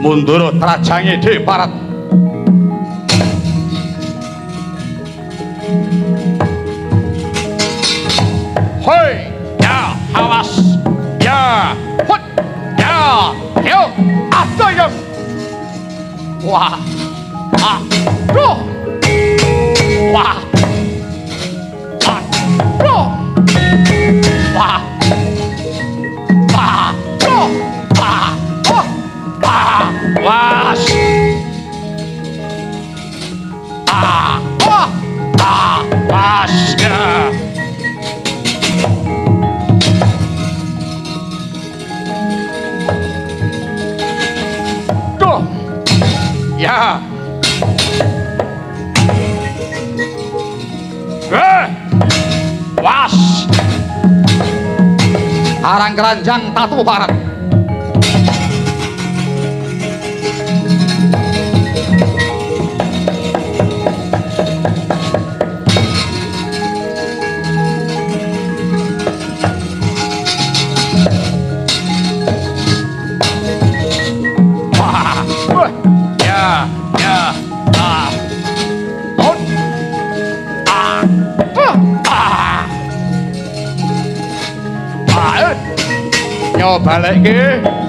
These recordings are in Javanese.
mundur trajangi di barat. Hoi, ya, awas, ya, hut, ya, yuk, ayo. Wah, aduh, wah, aduh, wah, aduh, was, was, ya. Tuh, ya. Was. Arang keranjang tatu barat. Balik ke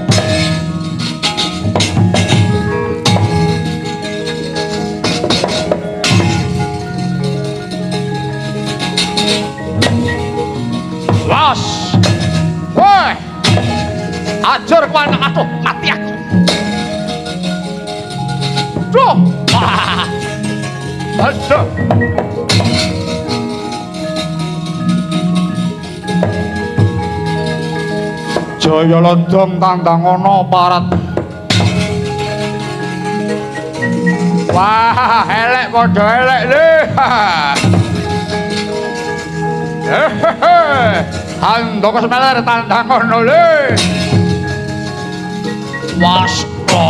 was woi ajar ku anak atuh mati aku duh aduh Jaya Lodong tandang ana parat. Wah, elek padha elek le. Handoko semeler tandang ana le. Wasta.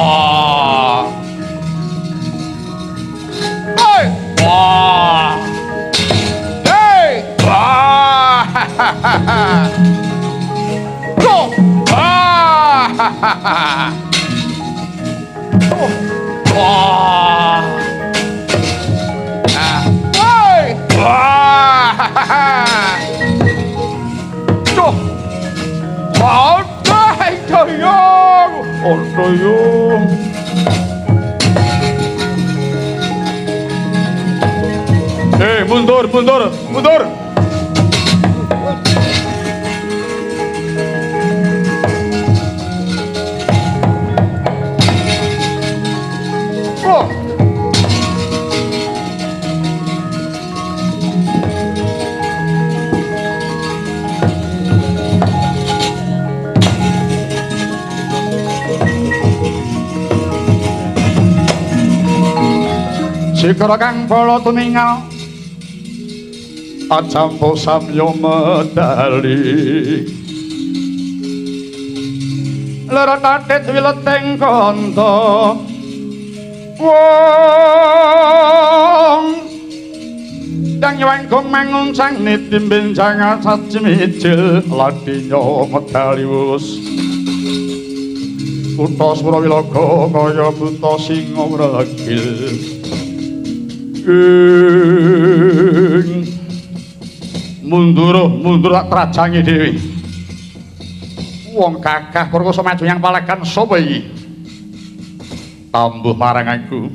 Hei, wah. Hei, wah. Wah. Woi. Wah. Tuh. Wah, doyong. Oh, doyong. Mundur, mundur, mundur. Sikara kang bala tumingal acampo samya medali lara tatit wileteng kanta wong dang nyawangkung mangun sang nitimbin jangan sacimicil ladinya medali wus kutha Surawilaga kaya buta singa regil mundur trajangi dewi wong kakah perkosa maju yang palekan sapa iki tambuh marang aku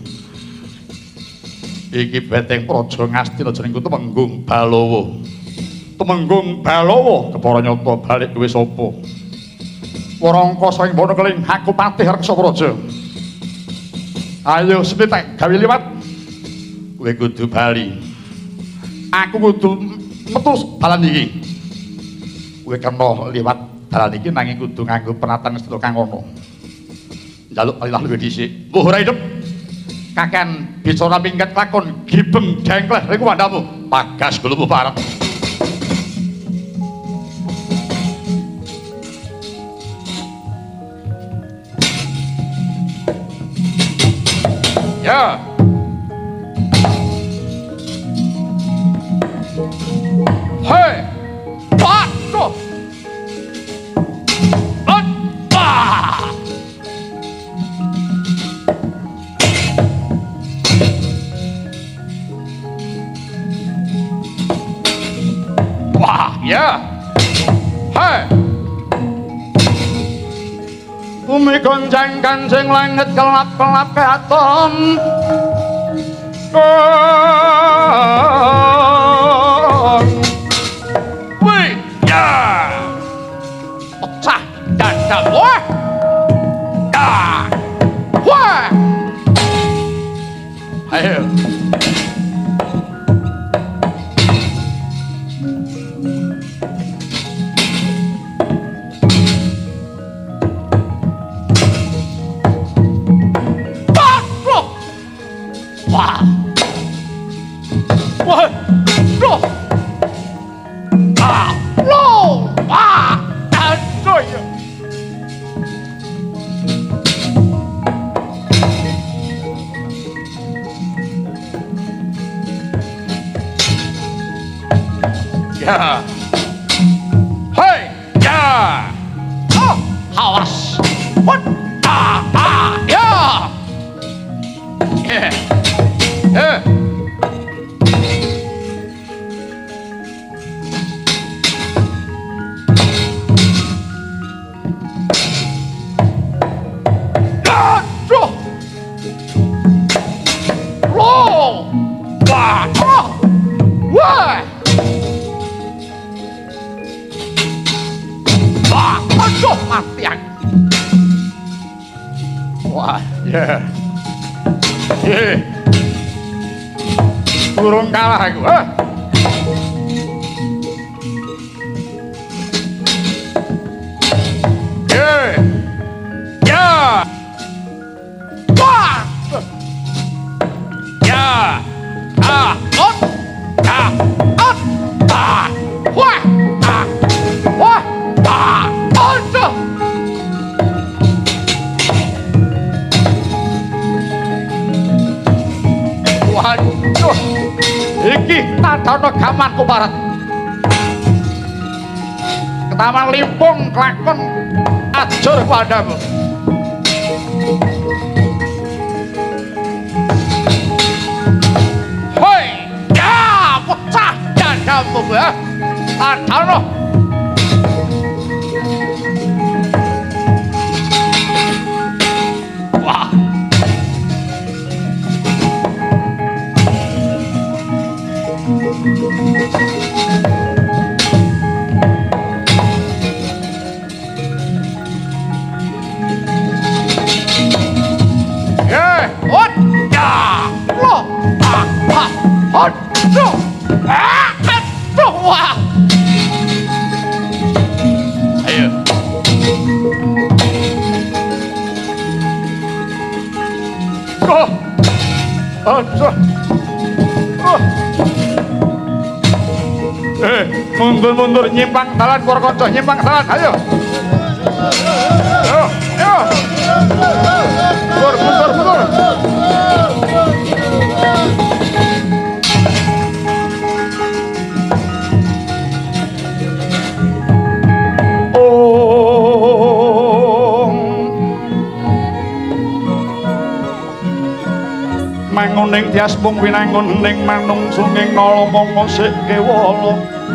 iki beteng praja Ngastina jenengku Temenggung Balawa kepara nyata balik kowe sapa Warangkasa ing bono keling aku patih Reksa Praja ayo sepitek gawe liwat kowe kudu bali aku kudu metu dalan iki kowe kena liwat dalan iki nanging kudu nganggo penatan sedaya kang ana njaluk alilah luwih dhisik mbuh ora hidup kakean bicara minggat lakon gibeng dengkleh iku wandamu pagas gulumu parek ya hei waduh Bumi gonjang kancing langit kelap-kelap katon wih ya pecah dada wah ya wah ayo wah wah loh ah loh wah aduh ya ya hei ya oh awas what ya burung kalah aku Tadana gamanku parat ketaman limpung klakon ajur padamu hoi ya pecah dadamu ya Tadana wah mundur nyimpang dalan para kanca nyimpang dalan ayo ayo mundur manguning tias mung winangun ning manung sunging nala mongko sik kewala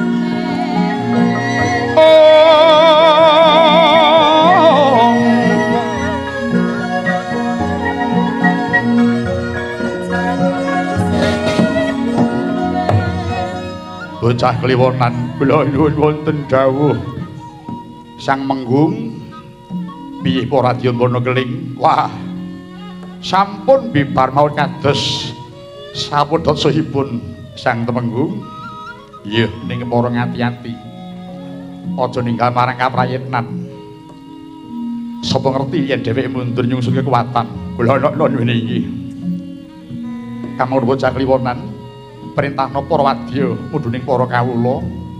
bocah kliwonan kula nyuwun wonten dawuh Sang Menggung piye para Radyabana keling wah sampun bibar mawon kados sapudosaipun Sang Temenggung iya ning para ngati-ati aja ninggal marang kaprayenan sapa ngerti yen dheweke mundur nyungsul kekuatan kula ana nyuwun iki kamur bocah kliwonan perintahna para wadya mudhuning para kawula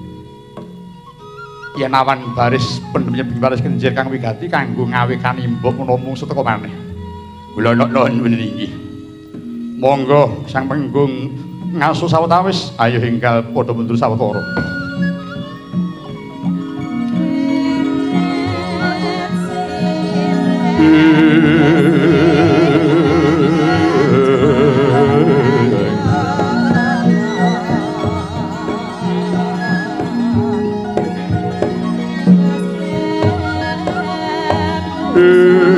yen awan baris pendemnya baris kenjir kang wigati kanggo ngawekani mbok mung seteka maneh kula ana nyuwun iki monggo Sang Penggung ngaso sawetawis ayo enggal padha mundur sawetara Hey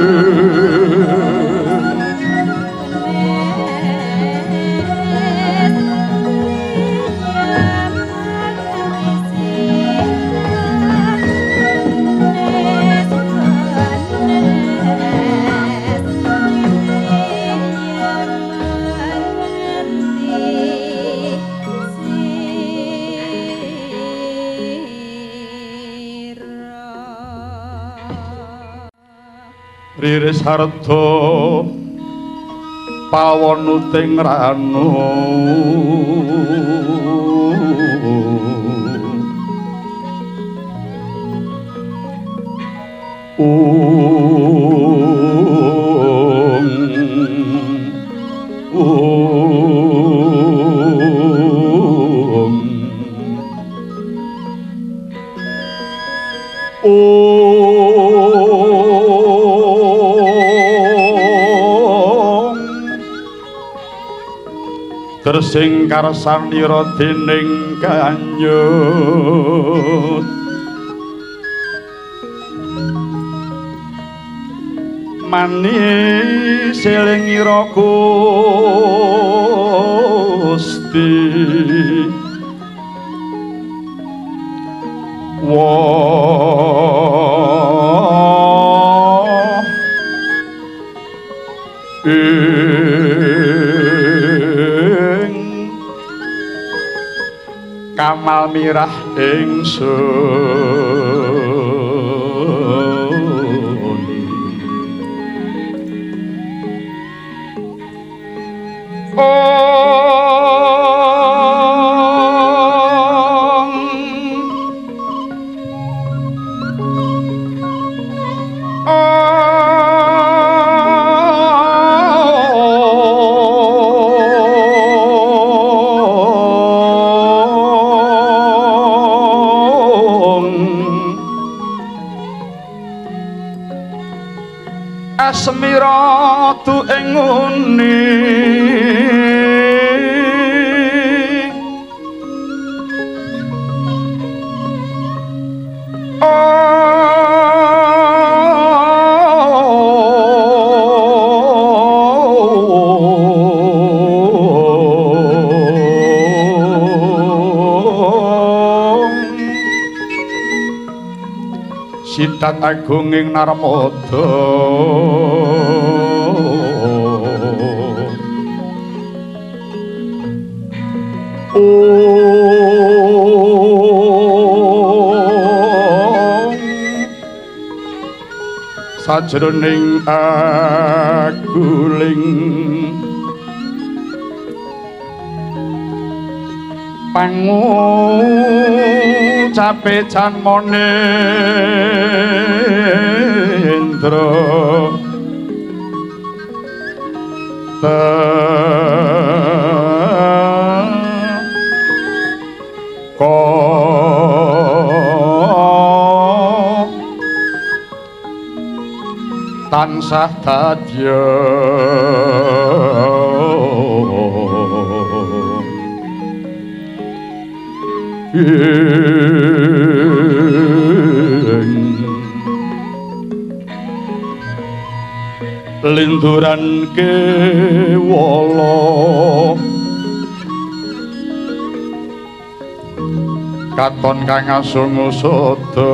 Riris harta pawonuting ranu Tersing karsanira dening kanyut mani selingira Gusti kamal mirah ingsun asmiratu ing nguni Sidat agung ing Narmada sajroning aguling pangucape Janmanendra tansah dadya linduran kewala katon kang asungu sada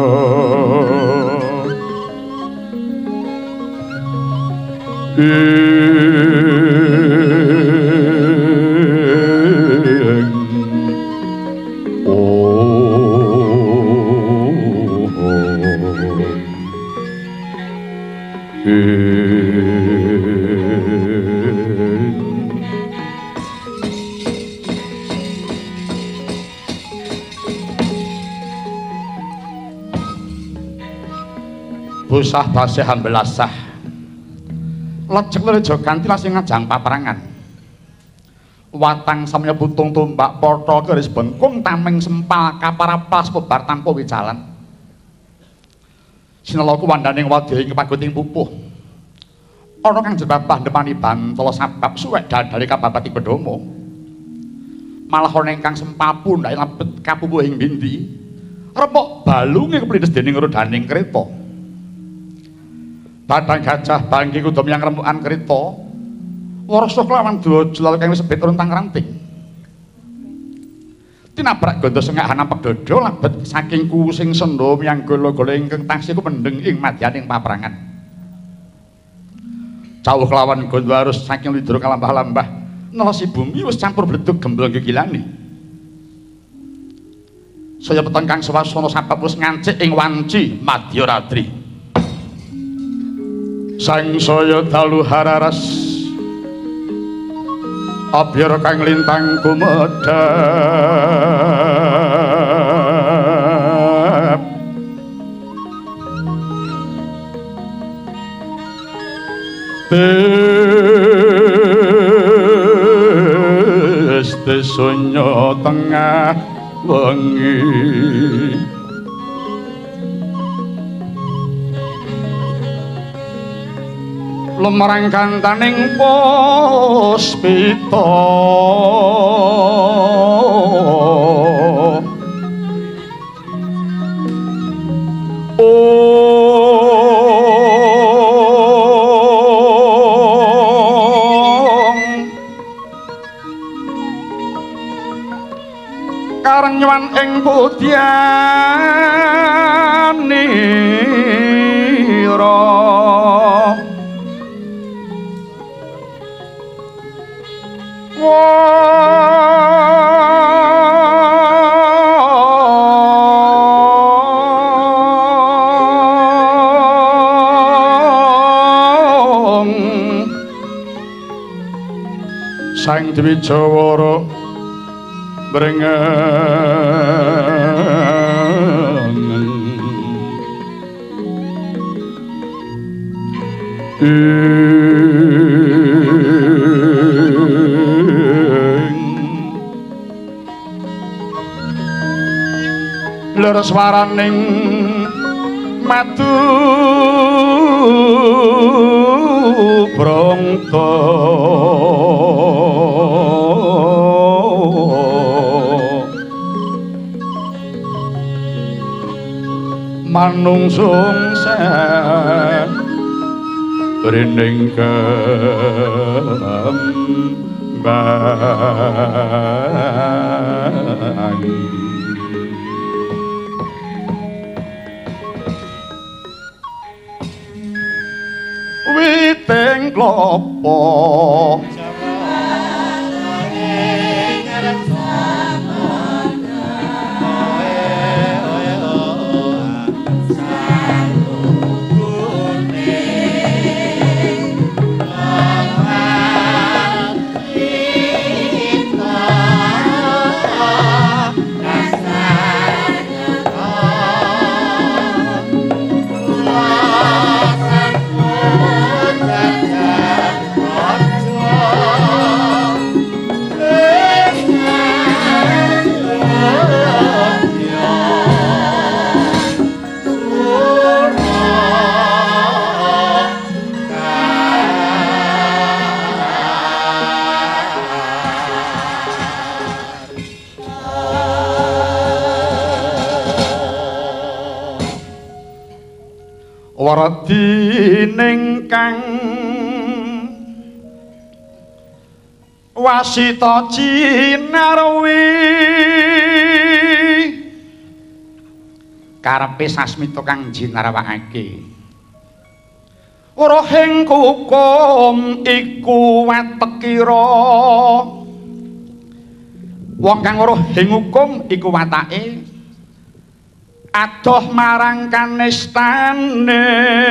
busah basih ambelasah lecek lerejo ganti lasing ngajang paperangan watang samya putung tumbak potho keris bengkung tameng sempal kaparapas pebar tanpa wicalan sinelaku wandaning wadya ing paguting pupuh ana kang jebabah ndepani bantala sabab suwek dadari kababati Bedama malah ana ingkang sempal pundhake lebet kapupuhing bindi repok balunge keplindes dening rodaning kreta Badang gajah bangki kudu yang remukan kereta warsa kelawan dwaja lalu kang sebet runtang ranting tinabrak ganda sengak hanampek dada labet saking kusing senda miyang gola-gola ingkang taksih kumendeng ing madyaning paperangan cawuh kelawan ganda arus saking lidra kalambah-lambah nelesi bumi wis campur bledug gembel gegilane saya peteng kang swasana sabab wis ngancik ing wanci Madya Ratri sang saya dalu hararas abyara kang lintang gumedhap Desonya tengah wengi lumarang kantaning puspita karang nyuwan ing putyanira sang Dewi Jawara brengen leres waraning madu brongto manungsung sen rining kembang witing klopo waradining kang wasita cinarwi karepe sasmita kang jinarawakake rohing kukum iku watekira wong kang rohing hukum iku watake adoh marang kanistane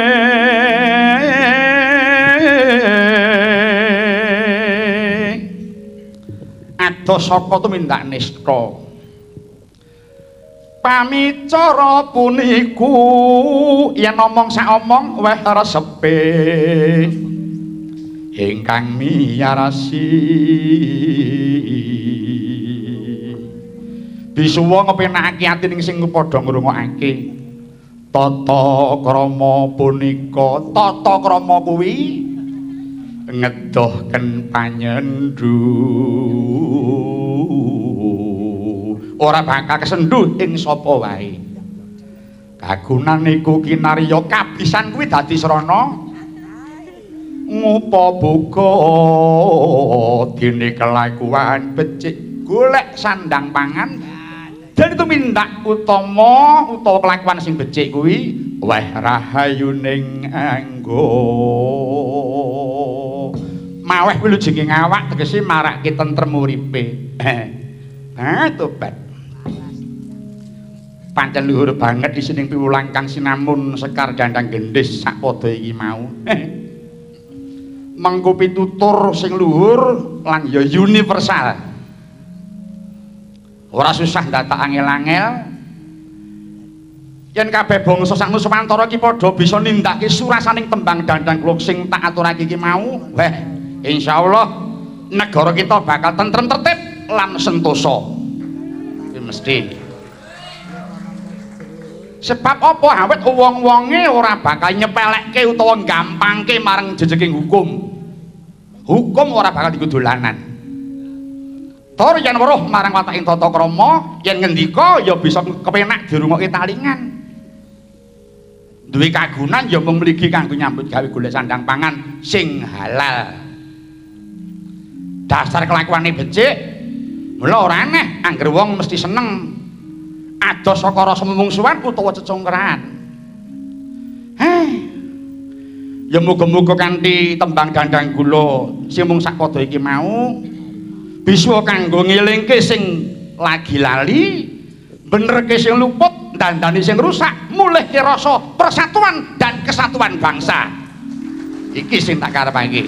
adoh saka tumindak nista pamicara puniku yen omong sak omong weh resepe ingkang miyarasi bisuwa ngepenake atining sing padha ngrungokake tata krama punika tata krama kuwi ngedohken panyendhu ora bakal kesendhu ing sapa wae kagunan niku kinarya kabisan kuwi dadi srana ngupa buka dene kelakuan becik golek sandang pangan dan itu mindak utama utawa kelakuan sing becik kuwi weh rahayuning anggo maweh kuwi lujenge awak tegese marake tentrem uripe tobat pancen luhur banget isining piwulang kang sinamun sekar dandang gendhis sakpada iki mau mengko pitutur sing luhur lan ya universal. Ora susah dadak angel-angel. Yen kabeh bangsa sak Nuswantara iki padha bisa nindakake surasaning tembang dandang kula sing tak aturake iki mau, weh insyaallah negara kita bakal tentrem tertib lan sentosa. Iki mesti. Sebab apa? Awet wong-wonge ora bakal nyepelekke utawa gampangke marang jejeking hukum. Hukum ora bakal dienggo dolanan. Tur yen weruh marang wataking tata krama, yen ngendika ya bisa kepenak dirungokke talingan. Duwe kagunan ya mung mligi kanggo nyambut gawe golek sandang pangan sing halal. Dasar kelakuane becik, mula ora aneh angger wong mesti seneng ados saka rasa memungsuhan utawa cecongkrahan. Ya muga-muga kanthi tembang dandang kula sing mung sakpada iki mau bisa kanggo ngelingke sing lagi lali, benerke sing luput, dandani sing rusak, mulihke rasa persatuan dan kesatuan bangsa. Iki sing tak karepake.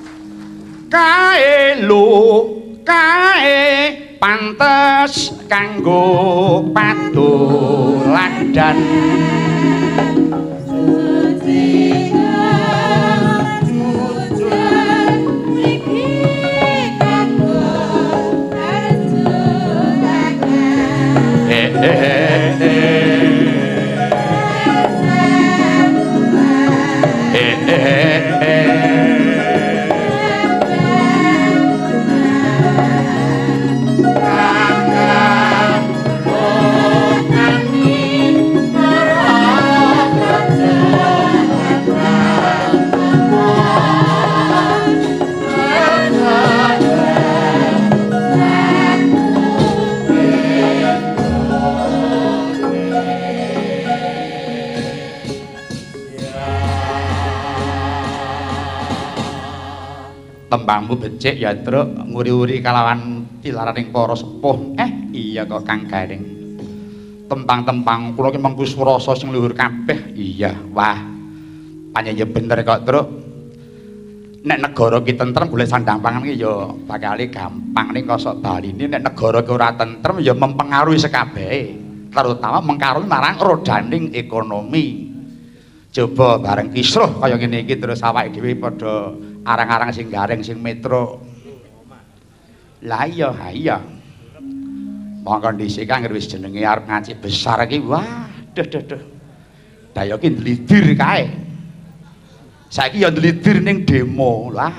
Kae lho, kae pantes kanggo padoladan. Tembangmu becik ya Truk, nguri-uri kalawan tilaraning para sepuh. Iya kok Kang Garing. Tembang-tembang kula ki mengku swara sing luhur kabeh. Iya, wah. Pancen ya bener kok Truk. Nek negara ki tentrem golek sandang pangan ki ya bakal gampang ning kosok baline. Nek negara ki ora tentrem ya mempengaruhi sekabehe. Terutama mempengaruhi marang rodaning ekonomi. Coba bareng kisruh kaya ngene iki terus awake dhewe padha arang-arang sing garing sing metro. Lah iya, iya. Monggo dhisik kang wis jenenge arep ngaji besar iki. Wah, duh. Daya ki ndlidir kae. Saiki ya ndlidir ning demo. Lah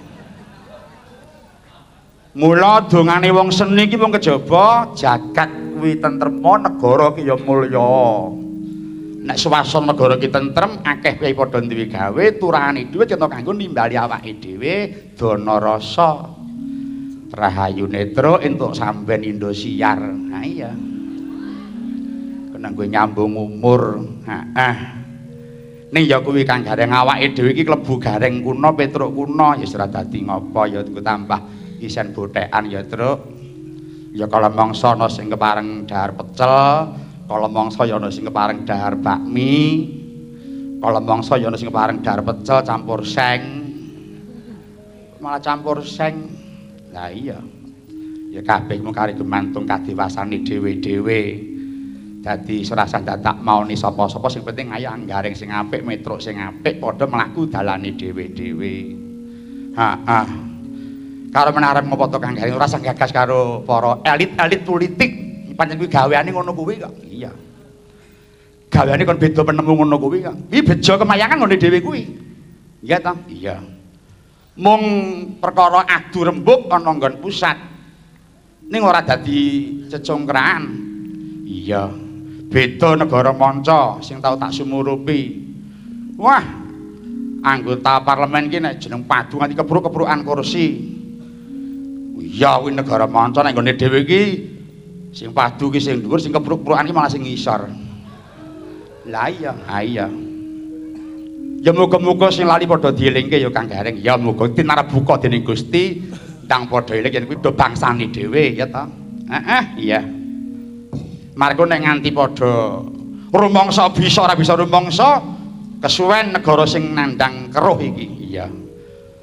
mula dongane wong seni ki wong kejaba jagat kuwi tentrema, negara ki ya mulya. Nek swasana negara ki tentrem, akeh piye padha duwe gawe, turane dhuwit kena kanggo nimbali awake dhewe dana rasa. Rahayu Netra entuk samben Indosiar. Ha iya. Kena nggo nyambung umur. Heeh. Ning ya kuwi Kang Gareng awake dhewe iki klebu gareng kuna, petruk kuna, ya ora dadi ngopo ya tambah isen bothekan ya, Truk. Ya kala mangsa ana sing kepareng dahar pecel. Kala mangsa ya ana sing kepareng dahar bakmi. Kala mangsa ya ana sing kepareng dahar pecel campur seng. Malah campur seng. Lah iya. Ya kabeh mung kari gumantung kadewasane dhewe-dhewe. Dadi serasa dadak mauni sapa-sapa sing penting ayo anggaring sing apik, metruk sing apik padha mlaku dalane dhewe-dhewe. Heeh. Karo menarep ngopo to Kang Garing ora gagas karo para elit-elit politik. Pancen kuwi gaweane ngono kuwi kok. Iya. Gaweane kon beda penemu ngono kuwi kok. Iki bejo kemayangan ngene dhewe kuwi. Iya ta? Iya. Mung perkara adu rembug ana nggon pusat. Ning ora dadi cecongkrahan. Iya. Beda negara manca sing tau tak sumurupi. Wah. Anggota parlemen ki nek jeneng padu nganti kepruk-keprukan kursi. Iya kuwi negara manca nek nggone dhewe iki sing padu ki sing dhuwur sing kepruk-keprukan ki malah sing ngisor. Lah iya, ha iya. Ya muga-muga sing lali padha dielingke ya Kang Garing. Ya muga tinarabuka dening Gusti ndang padha eling yen kuwi do bangsane dhewe ya ta. Heeh, iya. Margo nek nganti padha rumangsa bisa ora bisa rumangsa kesuwen negara sing nandhang keruh iki. Iya.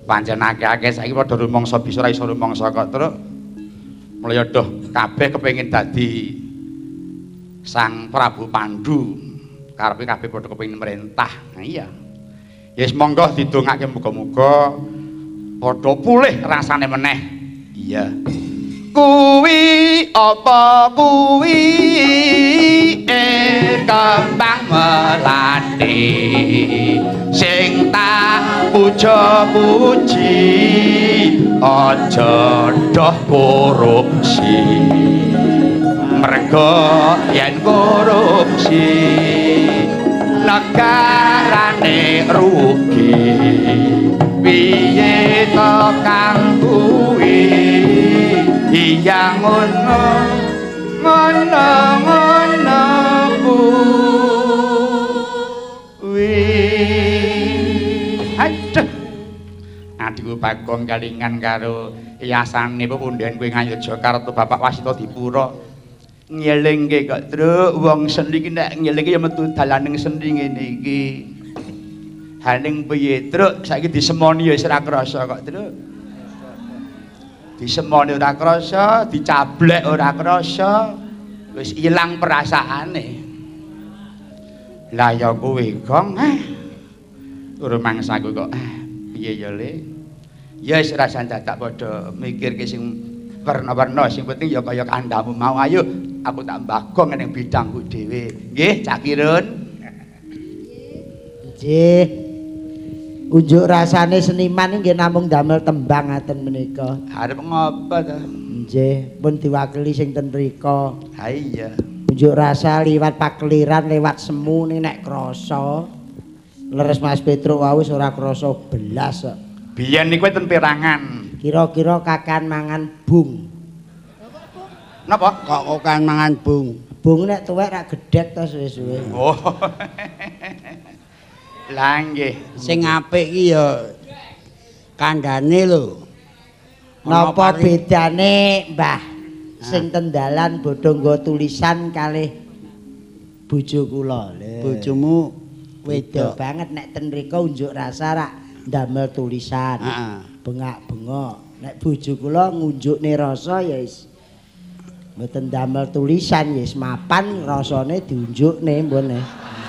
pancen akeh-akeh saiki padha rumangsa bisa ora iso rumangsa kok terus mulya doh kabeh kepengin dadi Sang Prabu Pandhu karepe kabeh padha kepengin merentah. Nah, iya. Ya wis monggo didongake muga-muga padha pulih rasane meneh. Iya. Kuwi apa kuwi kembang melati sing tak puja-puji aja doh korupsi merga yen korupsi negarane rugi piye to kang kuwi iya ngono kuwi aduh adiku Bagong kalingan karo yasane pepundhen kowe Ngayogyakarta Bapak Wasita Dipura ngelingke kok Truk wong seni iki nek ngelingke ya metu dalaning seni ngene iki haning piye Truk saiki disemoni ya wis ora krasa kok Truk disemoni ora krasa, dicablek ora krasa, wis ilang perasaane. Lah ya kowe Gong, turun mangsaku kok piye ya Le? Ya wis rasane dadak padha mikirke sing warna-warna, sing penting ya kaya kandhamu mau. Ayo aku tak mbagong ning bidangku dhewe. Nggih, Cak Kirun. Nggih. Unjuk rasane seniman nggih namung damel tembang ngaten menika. Arep ngapa to? Nggih, pun diwakili sing ten mrika. Ha iya. Unjuk rasa liwat pakeliran, lewat semu ning nek krasa. Leres Mas Petruk wae wis ora krasa belas kok. Biyen niku ten Pirangan. Kira-kira kakan mangan bung. Napa? Kok kan mangan bung? Bung nek tuwek ra gedhet to suwe-suwe. Oh. Lah nggih, Sing apik iki ya kandhane lho. Napa bedane Mbah? Sing tendalan bodho nggo tulisan kalih bojo kula. Bojomu Beda wedok. banget nek ten mriko unjuk rasa rak ndamel tulisan. Heeh. Bengak-bengok. Nek bojo kula ngunjukne rasa ya wis mboten ndamel tulisan ya wis mapan rasane diunjukne mbone.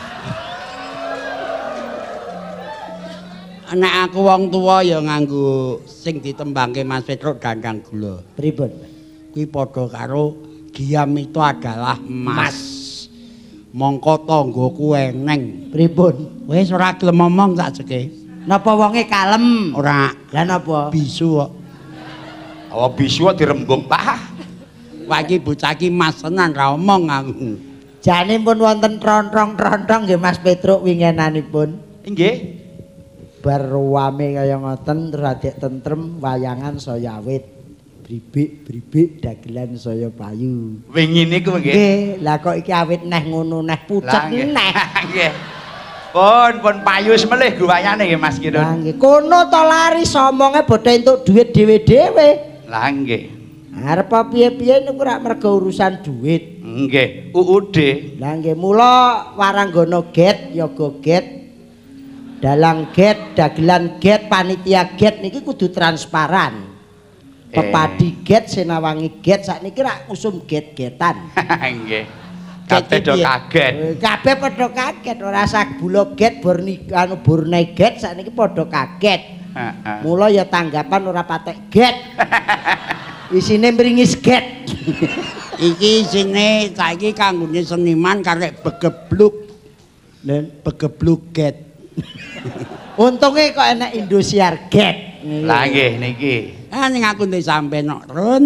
Nek aku wong tuwa ya nganggo sing ditembangke Mas Petruk Dandang Gula. Pripun? Kuwi padha karo Giam itu adalah emas. Mongko tanggoku eneng. Pripun? Wis ora gelem ngomong sak jeke. Napa wonge kalem? Ora Lah napa? bisu kok. awak bisu kok dirembung Pak. Wah iki bocah iki mas tenan ra omong aku. Jane pun wonten trontrong-trontrong nggih Mas Petruk wingenanipun. Nggih. Bar ruwame kaya ngoten terus adek tentrem wayangan saya awit. Bribik-bribik dagelan saya payu. Wingi niku nggih. Nggih, lah kok iki awit neh ngono neh pucet neh. Nggih. Pun payu semelih guwayane nggih Mas Kirun. Lah nggih, kono to lari somonge bodho entuk dhuwit dhewe-dhewe. Lah nggih. Arep piye-piye niku rak mergo urusan dhuwit. Nggih, UUD. Lah nggih, mula waranggana get, yoga get. Dalang get, dagelan get, panitia get niki kudu transparan. Pepadi get, Senawangi get, sakniki rak usum get-getan. Nggih. Kabeh do kaget. Kabeh padha kaget, ora sak bulo get anu burne get sakniki padha kaget. Heeh. Mula ya tanggapan ora patek get. Isine mringis get. Iki isine saiki kanggone seniman karek begebluk. Begebluk get. Untunge kok enak Indosiar get. Lah nggih niki. Ah ning aku ndek sampean kok Run.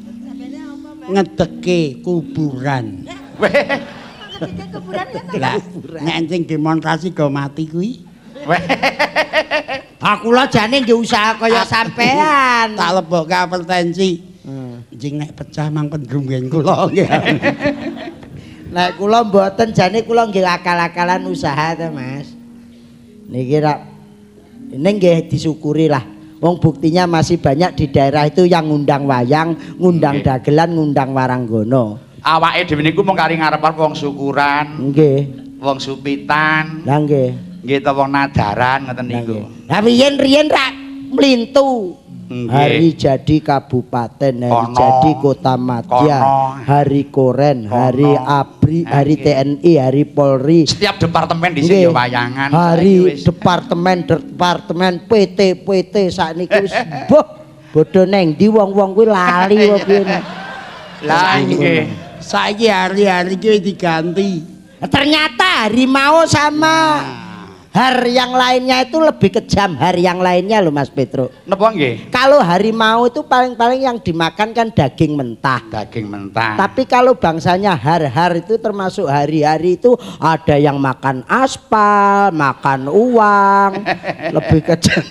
Ngedeke kuburan. Ngedeke kuburan Lah nek sing demonstrasi go mati kuwi. Aku lah jane nggih usaha kaya sampean. Tak lebokke apertensi. Jing nek pecah mang pendrungen kula nggih. Nek kula mboten jane kula nggih akal-akalan usaha to, Mas. Niki rak ini nggih disyukuri lah. Wong buktinya masih banyak di daerah itu yang ngundang wayang, ngundang dagelan, ngundang waranggono. Awake dhewe niku mung kari ngarepan wong syukuran, Nggih. wong supitan, Lah nggih. nggih ta wong nadaran ngoten niku. Lah riyen rak Mlintu. Hari jadi kabupaten, hari jadi kota madya, hari koren, hari ABRI, hari TNI, hari Polri. Setiap departemen di sini wayangan. Hari departemen PT sakniki wis bodho neng ndi wong-wong kuwi lali kok piye. Lah nggih. Saiki hari-hari iki diganti. Ternyata harimau sama yang lainnya itu lebih kejam yang lainnya loh Mas Petro. Napa nggih? Kalau harimau itu paling-paling yang dimakan kan daging mentah. Daging mentah. Tapi kalau bangsanya har itu termasuk hari-hari itu ada yang makan aspal, makan uang, lebih kejam.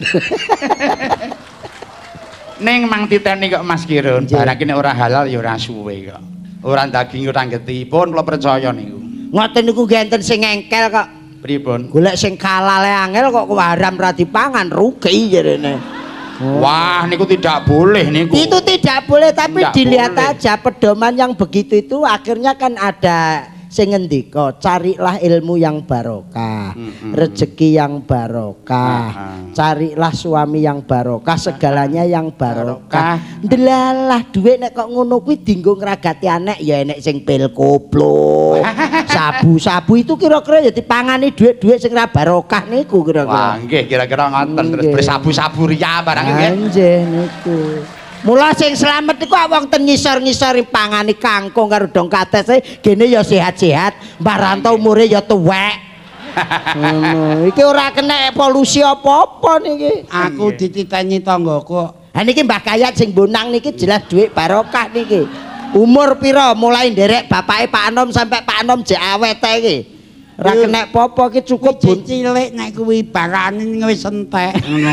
Ning mang titeni kok Mas Kirun, barang kene ora halal ya ora suwe kok. Ora daging ora getipun kula percaya niku. Ngoten niku ngenten sing engkel kok. Pripun? Golek sing kalale angel kok haram ra dipangan rugi jarene. Wah, niku tidak boleh niku. Itu tidak boleh tapi tidak dilihat boleh. Aja pedoman yang begitu itu akhirnya kan ada sing ngendika carilah ilmu yang barokah, rezeki yang barokah, carilah suami yang barokah, segalanya yang barokah. Delalah duit nek kok ngono kuwi dienggo ngragati anek ya enek sing pil koplo. Sabu-sabu itu kira-kira ya dipangani duit-duit sing ra barokah niku kira-kira. Wah, nggih kira-kira ngoten terus bersabu-sabu riya barang nggih. Nggih niku. Mula sing slamet iku wong ten ngisor-ngisori pangani kangkung karo dong katese gene ya sehat-sehat, Mbah Ranto umure ya tuwek. Ngono, iki ora kena polusi apa-apa niki. Aku dititeni tanggaku. Ha niki Mbah Kayat sing bonang niki jelas dhuwit barokah niki. Umur pira mulai nderek bapake Pak Anom sampai Pak Anom jek awet iki. Ora kena apa-apa iki cukup cilik nek kuwi barane wis entek ngono.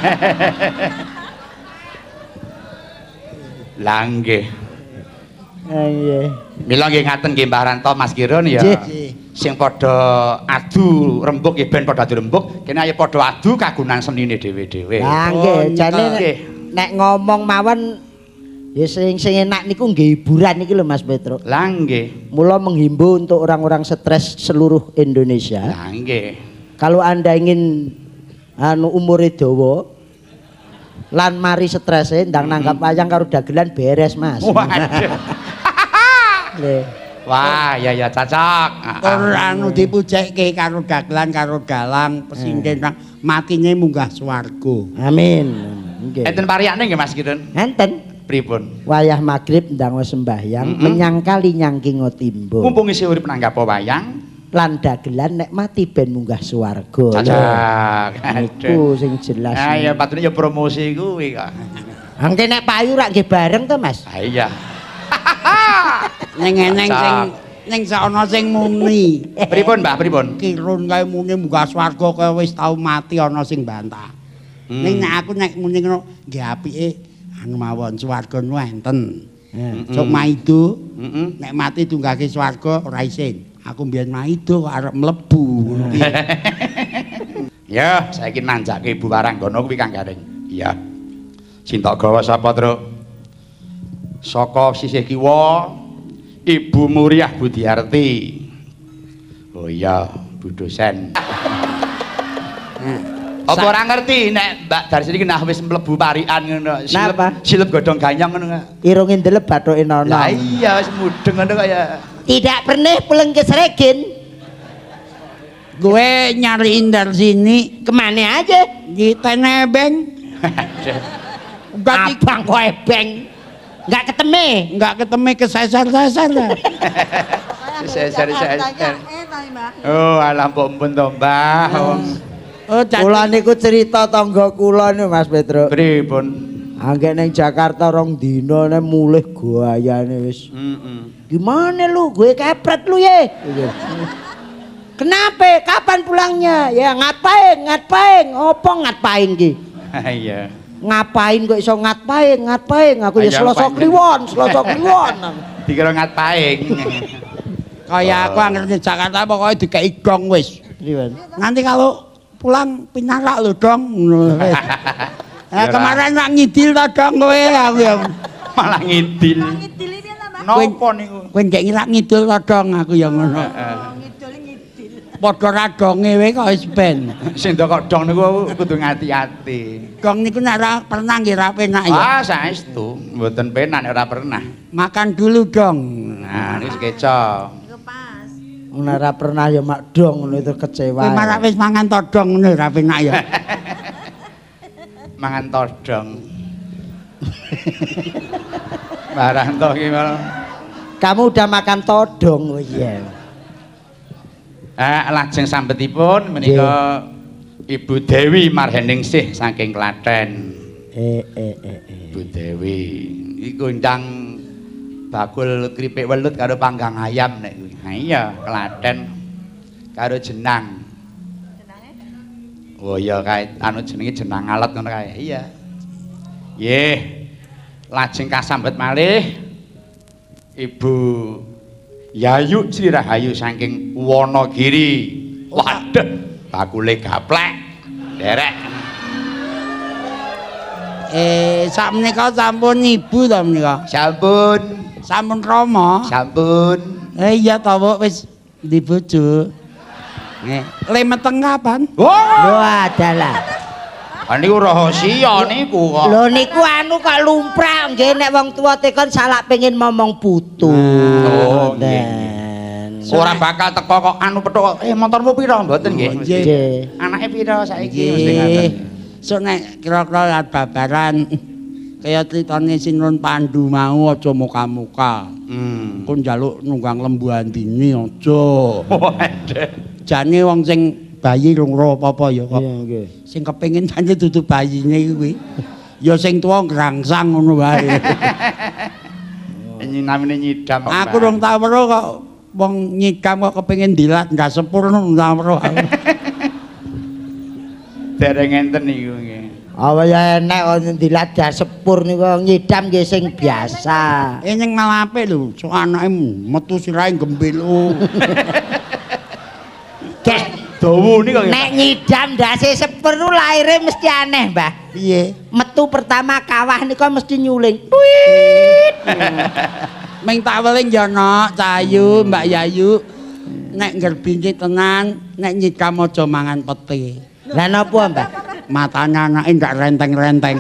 Lah nggih. Nggih. Mila nggih ngaten nggih Mbah Ranto Mas Kirun ya. Sing padha adu rembug nggih ben padha adu rembug, kene ayo padha adu kagunan senine dhewe-dhewe. Lah nggih, jane nek ngomong mawon ya sing enak niku nggih hiburan iki lho Mas Petro. Lah nggih. Mula menghimbau untuk orang-orang stres seluruh Indonesia. Lah nggih. Kalau Anda ingin umure dawa lan mari strese ndang nanggap wayang karo dagelan beres Mas. Waduh. Wah, ya cocok. Ora anu dipujekke karo dagelan karo dalang pesinden matine munggah swarga. Amin. Nggih. Enten pariyane nggih Mas Kirun? Enten. Pripun? Wayah magrib ndang wis sembahyang menyangkali nyangkingo timbo. Mumpung isih urip nanggap wayang lan dagelan nek mati ben munggah swarga. Cocok. Iku sing jelas. Ah ya patune ya promosi kuwi kok. Angke nek payu rak nggih bareng to Mas? Ha iya. Ning eneng sing ning ana sing muni. Pripun Mbah, pripun? Kirun kae muni munggah swarga kae wis tau mati ana sing bantah. Ning nek aku nek muni ngono nggih apike anu mawon swarga nu enten. Sok maido. Nek mati tunggake swarga ora isin. Aku mbiyen maido kok arep mlebu ngono ki. Ya, saiki nanjake Ibu Waranggono kuwi Kang Garing. Iya. Cinta gawa sapa, Truk? Saka sisih kiwa Ibu Muriah Budiarti. Oh iya, Bu dosen. Apa ora ngerti nek Mbak Darsi iki nah wis mlebu parikan ngono. Silep godhong ganyong ngono. Irunge ndelep bathuke nono. Lah iya wis mudeng ngono kaya. Tidak pernah pulang ke Sregen. Gue nyariin dari sini. Kemana aja? Di Tenebeng. Abang kok ebeng. Nggak ketemu. Nggak ketemu keseser-seser lah. Keseser. Oh alah ampun to Mbah. Kula niku cerita tangga kula niku Mas Petro. Pripun? Angge neng Jakarta rong dino nek mulih gayane wis. Gimana lu? Gue kepret lu ye. Kenapa? Kapan pulangnya? Ya ngapain? Opo ngapain ki? Iya. Ngapain kok iso ngapain? Aku ya selosok kliwon. Dikira ngapain. Kayak aku ngerti Jakarta pokoknya dikei dong wis. Nanti kalau pulang pinarak lu dong. Kemarin nak ngidil ta dong kowe aku ya. Malah ngidil. Ngidil iki lho, Mas. Napa niku? Kowe gek ngira ngidul ta dong aku ya ngono. Ngidil. Padha radonge wae kok wis ben. Sing kok dong niku kudu ngati-ati. Gong niku nek ora pernah nggih ra penak ya. Ah, saestu. Mboten penak nek ora pernah. Makan dulu dong. Nah, niku keco. Iku pas. Ora pernah ya mak dong ngono itu kecewa. Kowe marak wis mangan todong ngono ra penak ya. Mangan todong. Barang to iki malah. Kamu udah makan todong oh iya. Lajeng sambetipun menika Ibu Dewi Marheningsih saking Klaten. Ibu Dewi iku ndang bakul kripik welut karo panggang ayam nek kuwi. Ha iya, Klaten karo jenang. Jenenge? Oh iya kae anu jenenge jenang alat ngono kae. Iya. Nggih. Lajeng kasambet malih Ibu Yayu Sri Rahayu saking Wonogiri. Waduh, bakule gaplek. Derek. Sakmenika sampun ibu to menika. Sampun, Sampun rama. sampun. Iya to, Bu, wis di bojo. Le meteng kapan? Wah, adalah. Niku rahasia niku kok. Lho niku anu kok lumrah nggih nek wong tuwa tekon salak pengin momong putu. Oh, nggih. Ora bakal teko kok anu petuk. Motormu pira mboten nggih? Nggih. Anake pira saiki mesti Nggih. ngaten. Sok nek kira-kira babaran kaya critane Sinun Pandu mau aja muka-muka. Ku njaluk nunggang lembu andine aja. Waduh. Jane wong sing bayi rung ro apa-apa ya kok. Iya nggih. Sing kepengin jane dudu bayine kuwi. Ya sing tuwa ngrangsang ngono wae. Namine nyidam. Aku rung tau weruh kok wong nyidam kok kepengin dilat ndak sepur ngono tau weruh. Dereng enten niku nggih. Apa ya enek kok dilat dah sepur niku nyidam nggih sing biasa. Ning malape lho, sok anake metu sirahe gembel. Dawa niku Nek nyidam ndase sepur ku laire mesti aneh, Mbah. Piye? Metu pertama kawah niku mesti nyuling. Tuit. Ming tak weling ya nok, Cahayu, Mbak Yayu. Nek ngerbinci tenan, nek nyidam aja mangan pete. Lah napa, Mbah? Matane anake ndak renteng-renteng.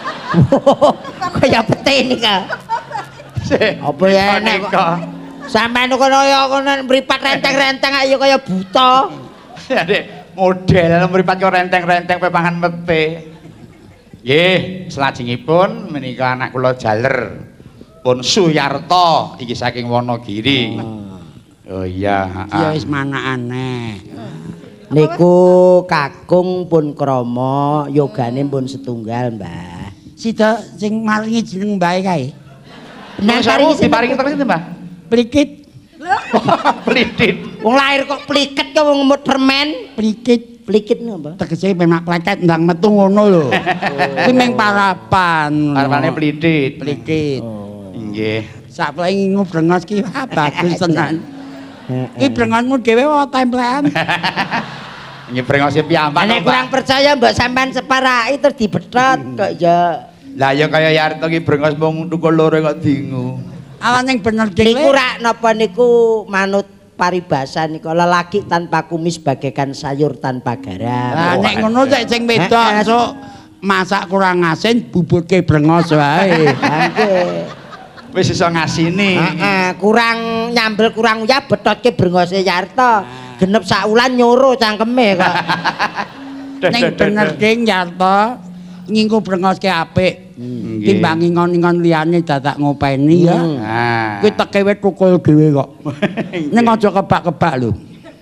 Kaya pete nika. Apa ya enek kok. Sampeyan kaya kono mripat renteng-renteng ayo kaya buta. Adik model mripat kok renteng-renteng pepangan mete. Nggih, salajengipun menika anak kula jaler pun Suyarto iki saking Wonogiri. Oh iya, Ya wis manakane. Niku kakung pun krama, yogane pun setunggal, Mbah. Sida sing maringi jeneng mbae kae. Nang paringi diparingi terus itu, Mbah. Plikit, Plitit. Wong lahir kok pliket kok wong ngemut permen. plikit. Plikit napa? Tegese penak pleket ndang metu ngono lho. Kuwi meng parapan. Parapane plitit. Plikit. Nggih. Sak pleng brengos ki bagus tenan. Iki brengonmu dhewe wae templean. Nggih brengose piyambak. Nek kurang percaya mbok sampean separaki terus dibethot kok ya. Lah ya kaya Yarto ki brengos mung tukul loro kok dingu. Awan yang bener Niku dhewe. rak napa niku manut paribasa niku lelaki tanpa kumis bagaikan sayur tanpa garam. Lah nek ngono sing wedok sok masak kurang asin bubutke brengos wae. Nggih. Wis iso ngasini. Kurang nyambel kurang uyah betotke brengose Yarto. Genep sak wulan nyoro cangkeme kok. Ning bener ding Yarto nginggo brengoske apik. Timbang ingon-ingon liyane dadak ngopeni ya. Nah. Kuwi teke wis tukul dhewe kok. Ning aja kebak-kebak lho.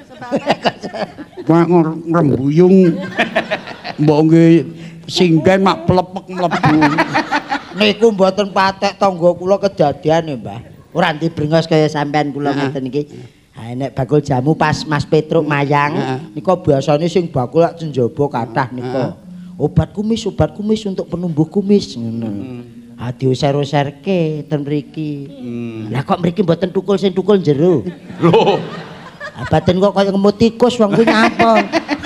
Kok ngrembuyung. Mbok nggih singgen mak plepek mlebu. Niku mboten patek tangga kula kedadian Mbah. Ora ndi brengos kaya sampean kula ngeten iki. Ha nek bakul jamu pas Mas Petruk mayang nika biasane sing bakul lak njaba kathah nika. Obat kumis untuk penumbuh kumis ngono. Ah diuser-userke ten mriki. Lah kok mriki mboten tukul sing tukul jero. Lho. Batin kok kaya ngemut tikus wong kuwi nyapa.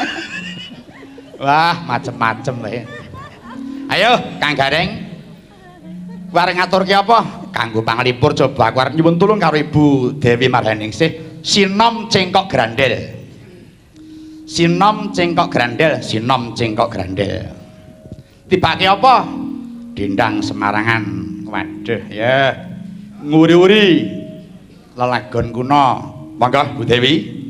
Wah, macem-macem wae. Ayo, Kang Gareng. Wareng ngaturke apa? Kanggo panglipur coba aku arep nyuwun tulung karo Ibu Dewi Marheningsih sinom cengkok grandel. Sinom cengkok grandel, sinom cengkok grandel. Tibake apa? Dendang Semarangan. Waduh ya. Nguri-uri lelagon kuno. Monggo Bu Dewi.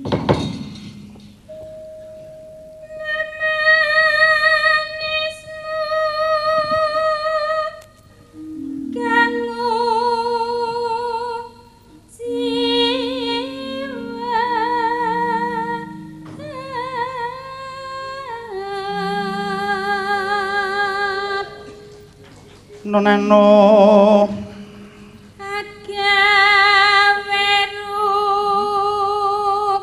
Nonano agawe rup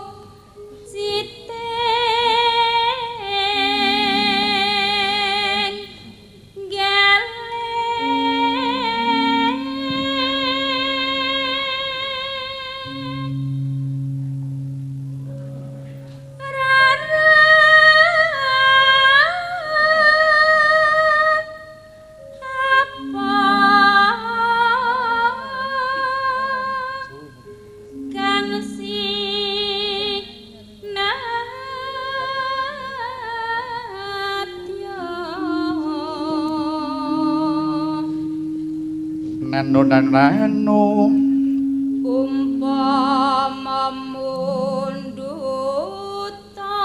citen nano umpama munduta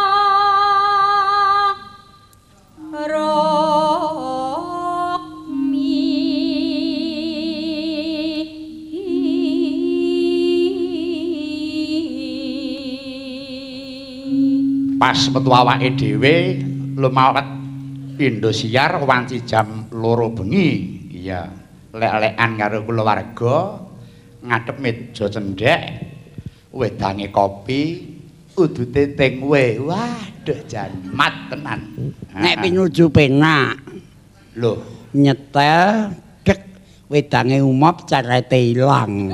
pas metu awake dhewe lumawat Indosiar wanci jam 2 bengi. Iya, lek-lekan karo kulawarga ngadep meja cendhek, wedange kopi, udute teng we. Waduh jamat tenan. Nek pinuju penak. Lho, Nyetel dek wedange umop carete ilang.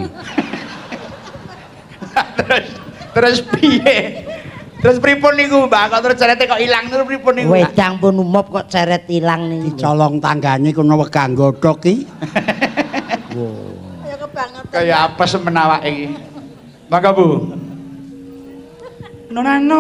terus piye? Terus pripun niku, Mbak? Kok terus cerete kok ilang terus pripun niku? Wedang pun umop kok ceret ilang niku. Dicolong tanggane kono wegang godhog ki. Ya kebangetan. Kayak apa semen awake iki? Mangga, Bu. Nonano.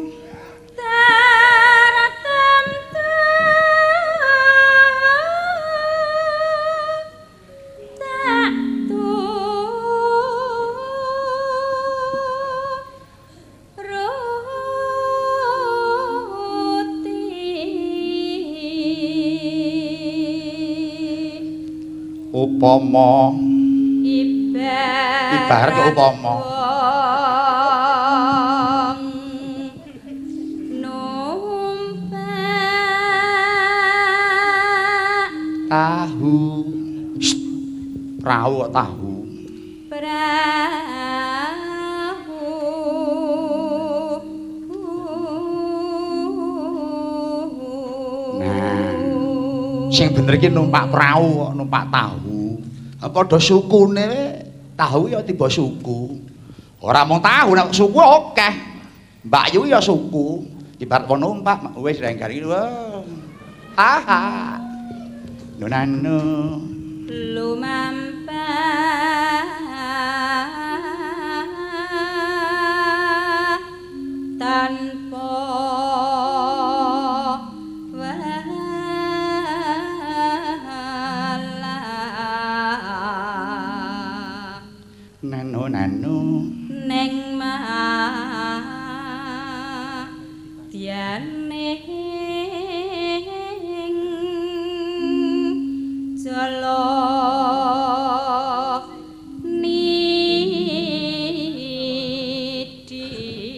Upama ibarat upama tahu perahu kok tahu nah sing bener iki numpak perahu kok numpak tahu padha sukune tahu ya tiba suku ora mung tahu nek suku akeh mbakyu ya suku ibarat wong numpak wis renggar iki haha nonano lumampah tanpa nano neng madyaning jala nidi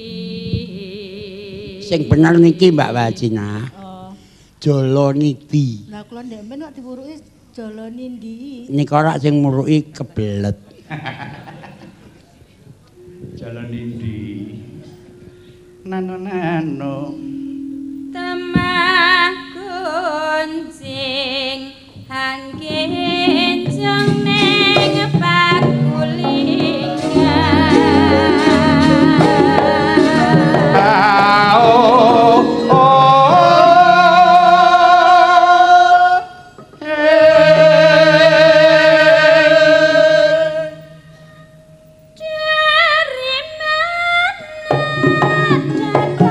Sing bener niki Mbak Wajina. Oh. Jala nidi. Lah kula ndek men kok diwuruki jala nindi. Nika ora sing muruki kebelet. jalan indi nano temah kuncing anggenjang neng pakulingan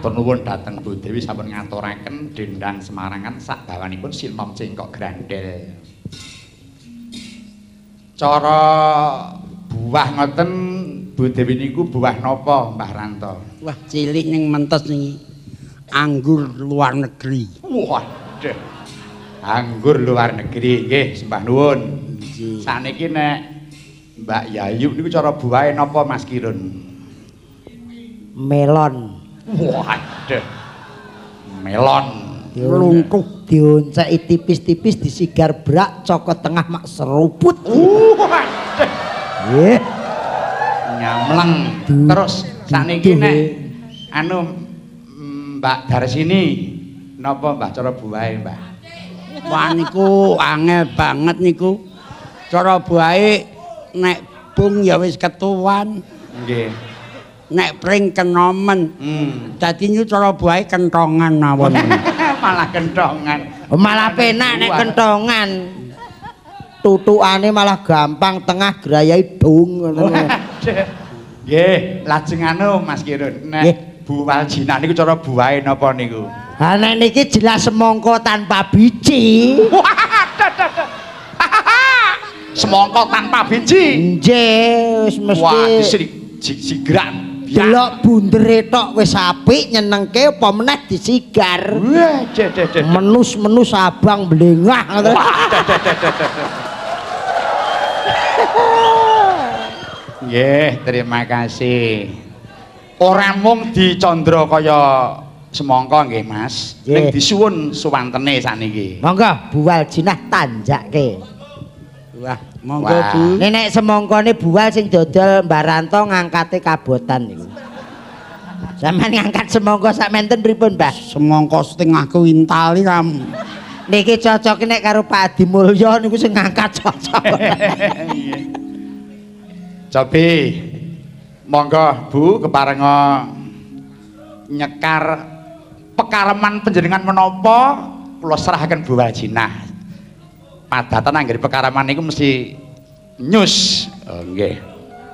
matur nuwun dhateng Bu Dewi sampun ngaturaken dendang Semarangan sak dawanipun sinom cengkok grandel. Cara buah ngoten Bu Dewi niku buah napa Mbah Ranto? Wah, cilik ning mentes niki. Anggur luar negeri. Waduh. Anggur luar negeri nggih, sembah nuwun. Saniki nek Mbak Yayu niku cara buahe napa Mas Kirun? Melon. Waduh. Melon. Lungkuh. Dionceki tipis-tipis disigar brak cokot tengah mak seruput. Waduh. Nggih. Nyamleng. Terus saniki nek anu Mbak Darsini napa Mbah cara buahe Mbah? Wah niku angel banget niku. Cara buahe nek bung ya wis ketuwan. Nggih. Nek pring kenomen. Dadi niku cara buahe kentongan mawon. Malah kentongan. Malah penak nek kentongan. Tutukane malah gampang tengah grayai dong ngono. Nggih, lajeng anu Mas Kirun. Nek Bu Waljina niku cara buahe napa niku? Ha nek niki jelas semangka tanpa biji. Semangka tanpa biji. Nggih, wis mesti. Wah, disigran. Delok bundere tok wis apik nyenengke apa meneh disigar. Wah, Menus-menus abang blengah ngoten. Nggih, terima kasih. Ora mung dicandra kaya semangka nggih, Mas. Ning disuwun suwantene saniki. Monggo Bu Waljinah tanjakke. Wah, monggo Bu. Nek semangkane bual sing dodol Mbah Ranto ngangkate kabotan niku. Sampeyan ngangkat semangka sak menten pripun, Mbah? Semangka setengah kuwintali ram. Niki cocok nek karo Pak Adi Mulya niku sing ngangkat cocok. Cobi. Monggo Bu keparenga nyekar pekareman panjenengan menapa kula serahaken Bu Waljinah. Padatan anggere pekareman niku mesti nyus. Oh nggih.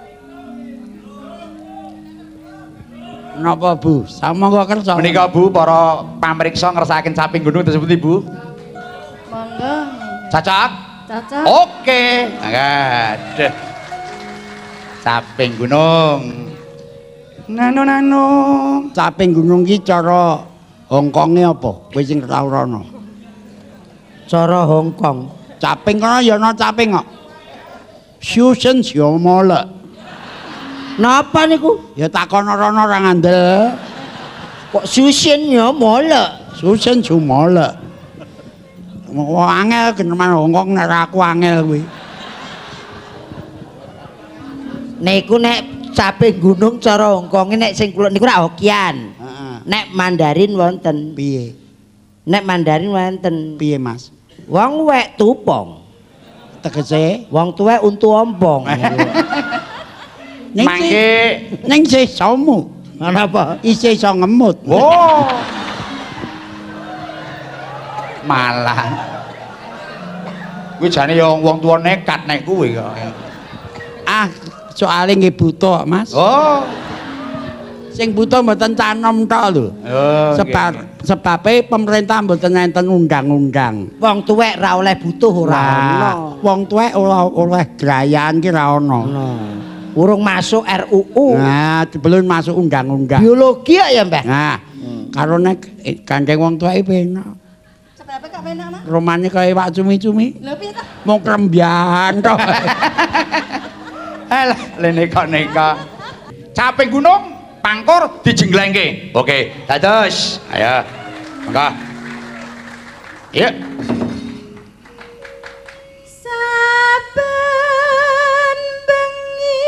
Napa Bu? Samangka kersa. Menika Bu para pamirsa ngersakaken caping gunung tersebut Ibu. Monggo. Cocok? Cocok. Oke. Aduh. Caping gunung. Nano. Caping gunung ki cara Hongkonge apa? Kowe sing tau rono. Cara Hongkong. Caping kono ya ana caping kok. Susan Siomole. Napa niku? Ya takono rono ora ngandel. Kok susin ya mole. Susan Siomole. Wah angel geneman Hongkong nek aku angel kuwi. Niku nek caping gunung cara Hongkonge nek sing kula niku ra Hokian. Heeh. Nek Mandarin wonten. Piye? Nek Mandarin wonten. Piye Mas? Wong wek tupong. Tegese Wong tuwek untu ompong. ning sih somu. Napa? Isih iso ngemut. Oh. Malah. Kuwi jane ya wong tuwa nekat nek kuwi kok. Ah, soalé nggih buta, Mas. Oh. Sing buta mboten canom tok lho. Oh. Sebabe pemerintah mboten enten undang-undang. Wong tuwek ra oleh butuh ora ana. Wong tuwek oleh grayaan ki ra ono. Urung masuk RUU. Nah, belum masuk undang-undang. Biologi ya, Mbah. Nah, karo nek gandeng wong tuwek penak. Seberapa kak penak, Mas? Romane kaya Pak Cumi-cumi. Lho piye ta? Mung krembyang tok. Alah, neka. Caping gunung pangkur dijengglengke. Oke, dados. Ayo. Monggo. Yuk. Saben bengi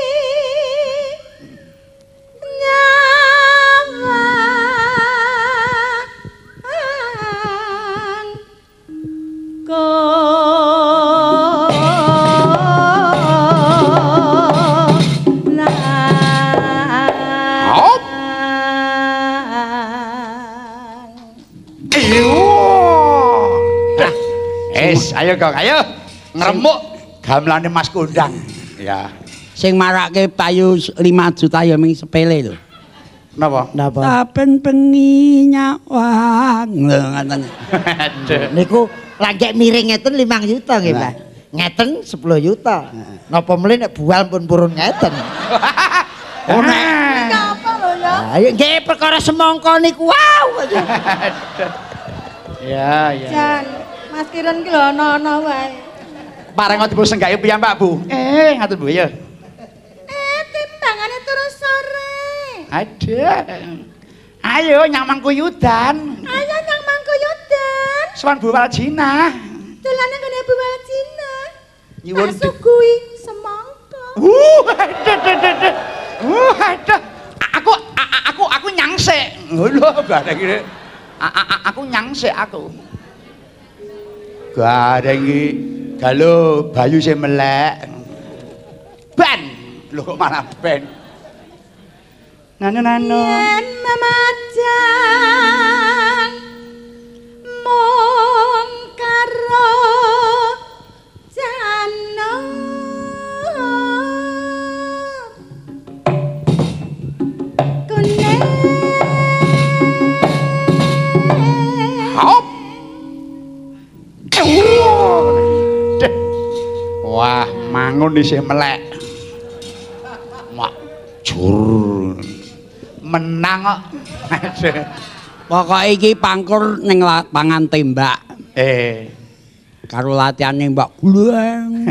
Ayo Kang, ayo ngremuk gamelane Mas Kondang. Ya. Sing marake payu 5 juta ya ming sepele lho. Napa? Napa? Saben bengi nyawang. Lho ngoten. Niku lagi miring ngeten 5 juta nggih, Mbah. Ngeten 10 juta. Napa mlih nek bual pun purun ngeten. Oh nek Apa lho ya? Ayo nggih perkara semangka niku wow. Ya, ya. Jan, Mas Kiren ki lho ana-ana wae. Pareng dipun senggake piyambak, Bu. Ngaten Bu ya. Timbangane terus sore. Ada. Ayo nyang Mangkuyudan. Ayo nang Mangkuyudan. Sowan Bu Waljina. Dolane ngene Bu Waljina. Nyuwun. Sugui semangka. Aduh. Aku nyangsik. Lho, bareng iki. Aku nyangsik aku. Gareng iki galo bayu sing melek. Ban. Lho kok malah ben. Nanu. Yen memajang mung karo jana. Hop. Wah, mangun isih melek. Mak jur. Menang kok. pokoke iki pangkur ning lapangan tembak. Karo latihan nembak guleng.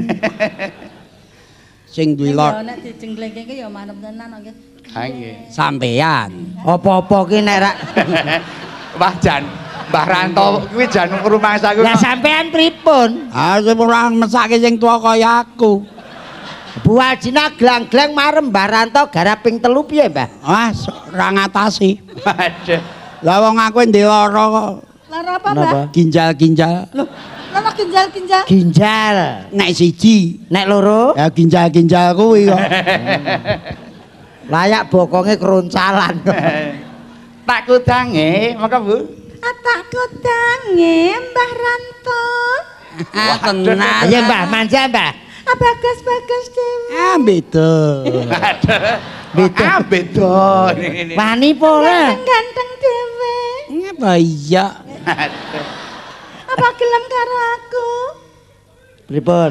Sing duwe lot. Nek dijengglengke ya manem tenan kok nggih. Ha nggih. Sampean. Apa-apa ki nek rak Wah Jan, Mbah Ranto kuwi jan rumangsaku. lah sampean pripun? Ah sing ora mesake sing tuwa kaya aku. Bu Waljina glang-glang marem Mbah Ranto garap ping 3 piye, Mbah? Ah ora ngatasi. Waduh. Lah wong aku ndek lara kok. Lara apa, Mbah? Ginjal-ginjal. Loh, lara ginjal-ginjal. Ginjal. Nek siji, Nek loro ya ginjal-ginjal kuwi kok. layak bokonge keroncalan. Tak kudange, maka Bu. Tak kudange Mbah Ranto. Ah tenan. Ayo Mbah, manja Mbah. Bagus-bagus dhewe. Ah beda. Beda. Beda. Ini. Wani pola. Ganteng dhewe. Ngapa iya? Apa gelem karo aku? Pripun?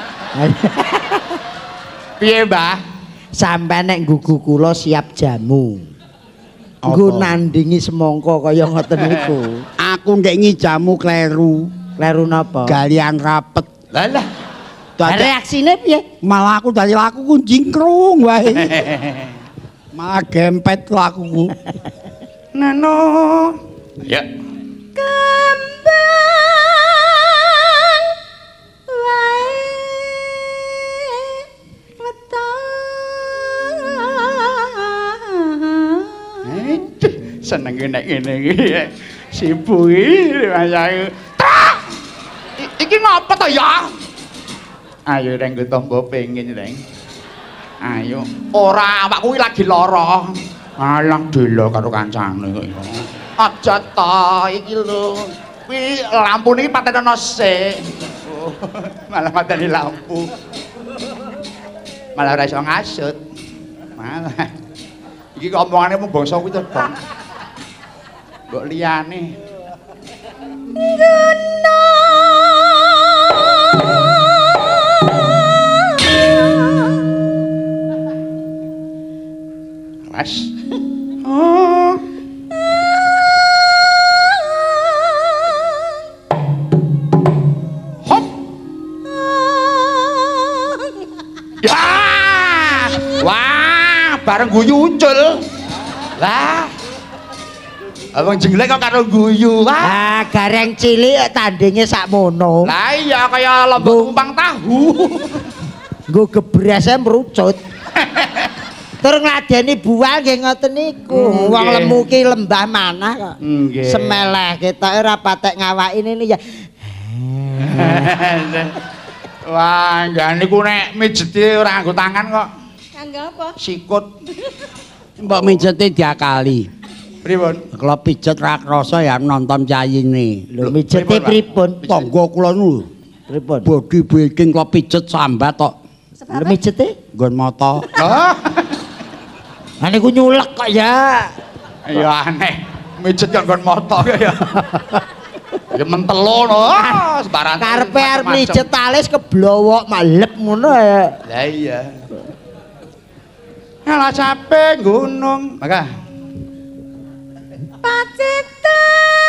Piye, Mbah? Sampai nek gugu kula siap jamu. Nggo nandingi semangka kaya ngoten niku. Aku ndek ngijamu kleru. Kleru napa? Galian rapet. Lah. Reaksine piye? Malah aku dari lakuku jingkrung wae. Malah gempet lakuku. Nano. Ya. Kembang wae weteng. Seneng nek ngene iki. Sibui wayahe. Iki ngapa to ya? Ayo reng ku tombo pengin reng. Ayo. Ora awak kuwi lagi lara. Alang delo karo kancane kok. Aja ta iki lho. Kuwi lampu niki paten ana sik. Oh, malah mateni lampu. Malah ora iso ngasut. Malah. Iki kok omongane mung basa kuwi to, Bang. Mbok liyane. Guna Ras. Oh. Hop. Ya. Wah, bareng guyu ucul. Lah. Abang jenglek kok karo guyu. Wah. Ah, gareng cilik tandinge sakmono. Lah iya kaya lomba kumpang tahu. Nggo gebrase merucut. Tur ngladeni buah nggih ngoten niku. Wong lemu ki lembah manah kok. Nggih. Semeleh ketoke ora patek ngawaki ini ya. Wah, ya niku nek mijeti ora nganggo tangan kok. Kanggo apa? Sikut. Mbok mijete diakali. Pripun? Kalau pijet ra krasa ya nonton cayine. Lho mijete pripun? Tangga kula niku Pripun? body building kalau pijet sambat tok. Lho mijete? Nggon mata. Oh. Lah niku nyulek kok ya. Ya aneh. Mijet kok nggon moto ya. Ya mentelo no. Sembarang. Karepe arep mijet alis keblowok malep ngono ya. Lah iya. Ala capek gunung. Maka Pacita.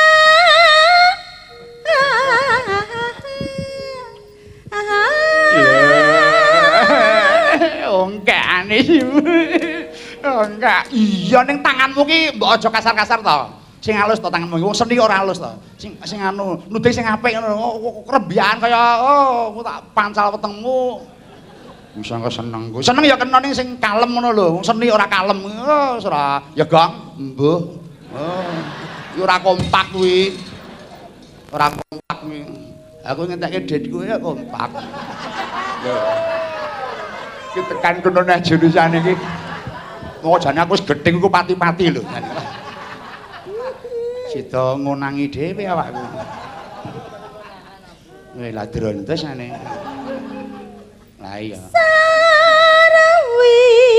enggak aneh. Enggak. Iya ning tanganmu ki mbok aja kasar-kasar to. Sing halus to tanganmu iki. Wong seni ora halus to. Sing anu, nuding sing apik ngono. Krembian kaya aku tak pancal wetengmu. Bisa kok seneng. Seneng ya kena ning sing kalem ngono lho. Wong seni ora kalem. Wis ora. Ya, Gong. Mbuh. Oh. Ora kompak kuwi. Ora kompak kuwi. Aku ngentekke detku ya kompak. Yo. Ki tekan kono neh jurusan iki. Mau jane aku wis gething ku pati-pati lho. Sida ngunangi dhewe awakku. Weh la drontes ane. Lah iya. Sarawi.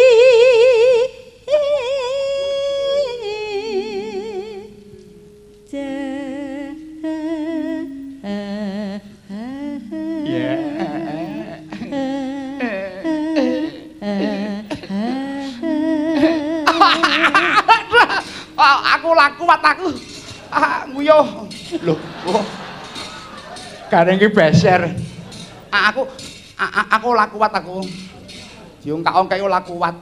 Aku laku kuat aku. Nguyuh. Lho, gareng iki beser. Aku laku kuat aku. Diungkak-ungkake laku kuat.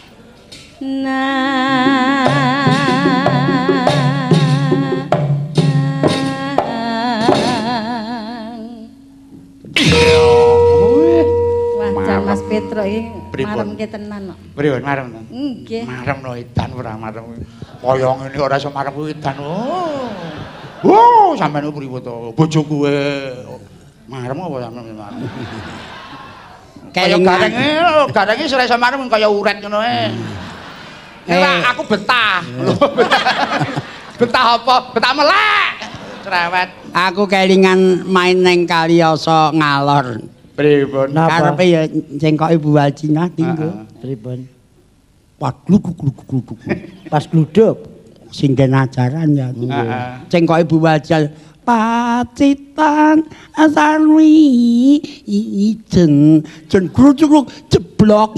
Wah, Mas Petro iki maremke tenan kok. Pripun marem to? Nggih. Marem no edan ora marem. Kaya ngene ora iso marem edan. Oh, sampeyan pripun to? Bojoku marem apa sampeyan marem? Kaya garenge ora iso marem kaya uret ngono aku betah. Betah apa? Betah melek. Cerewet. Aku kelingan main neng Kaliasa ngalor. Pripun? Karepe ya cengkoke Bu Wajina tinggo. Pripun? Pas gluguk. Pas gluduk. Sing den ajaran ya. Cengkoke Bu Wajina Pacitan asarwi jen grucuk jeblok.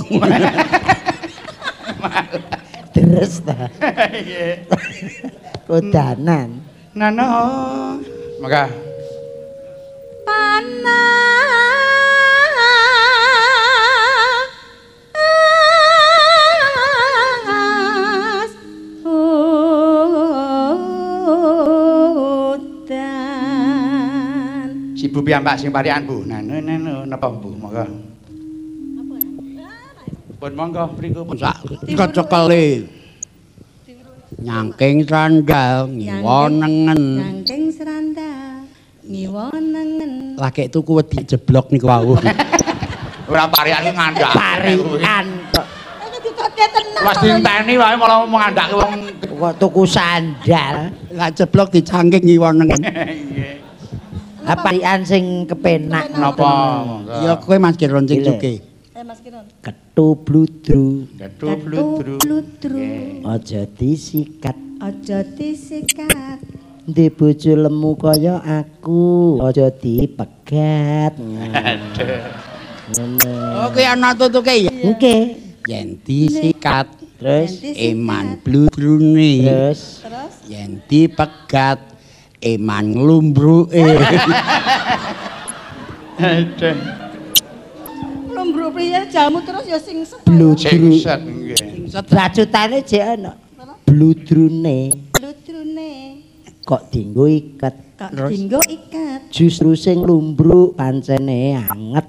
Terus ta. Kodanan. Nana. Maka panas udan. si Bu piyambak sing parikan Bu. Nana napa Bu? Maka. Pun monggo mriku Sak kecekele. Nyangking sandal ngiwonengen. Nyangking serandal ngiwonengen. Lagi tuku wedi jeblok niku wau. ora parikan ki ngandhak. Parikan kok. Iki ditoke tenan. Pas dinteni wae malah ngandhake wong Kok tuku sandal. Lah jeblok dicangking ngiwonengen. nggih. Parikan sing kepenak Napa? Ya kowe Mas Kiron sing suke. Mas Kiron. Ketu bludru. Ketu bludru. Aja disikat. Aja disikat. Ndek bojo lemu kaya aku. Aja dipegat. Oh kuwi ana tutuke ya. Nggih. Yen disikat Terus eman bludrune. terus Yen dipegat eman nglumbruke. Aduh. Lumbruk priye jamu terus ya sing bludru. Singset nggih. Racutane jek ana. Bludrune ludrune. kok dienggo iket. Kok dinggo ikat. Justru sing lumbruk pancene anget.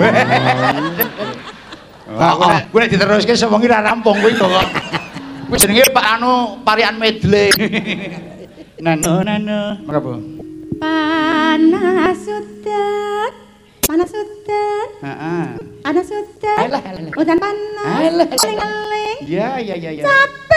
Gue nek diteruske sewengi ra rampung kuwi kok. Kuwi jenenge Pak anu parikan medley. Nano. Maka Bu. Panas udan. Panas udan. Heeh. Panas udan. Udan panas. Eling-eling. Iya. Cat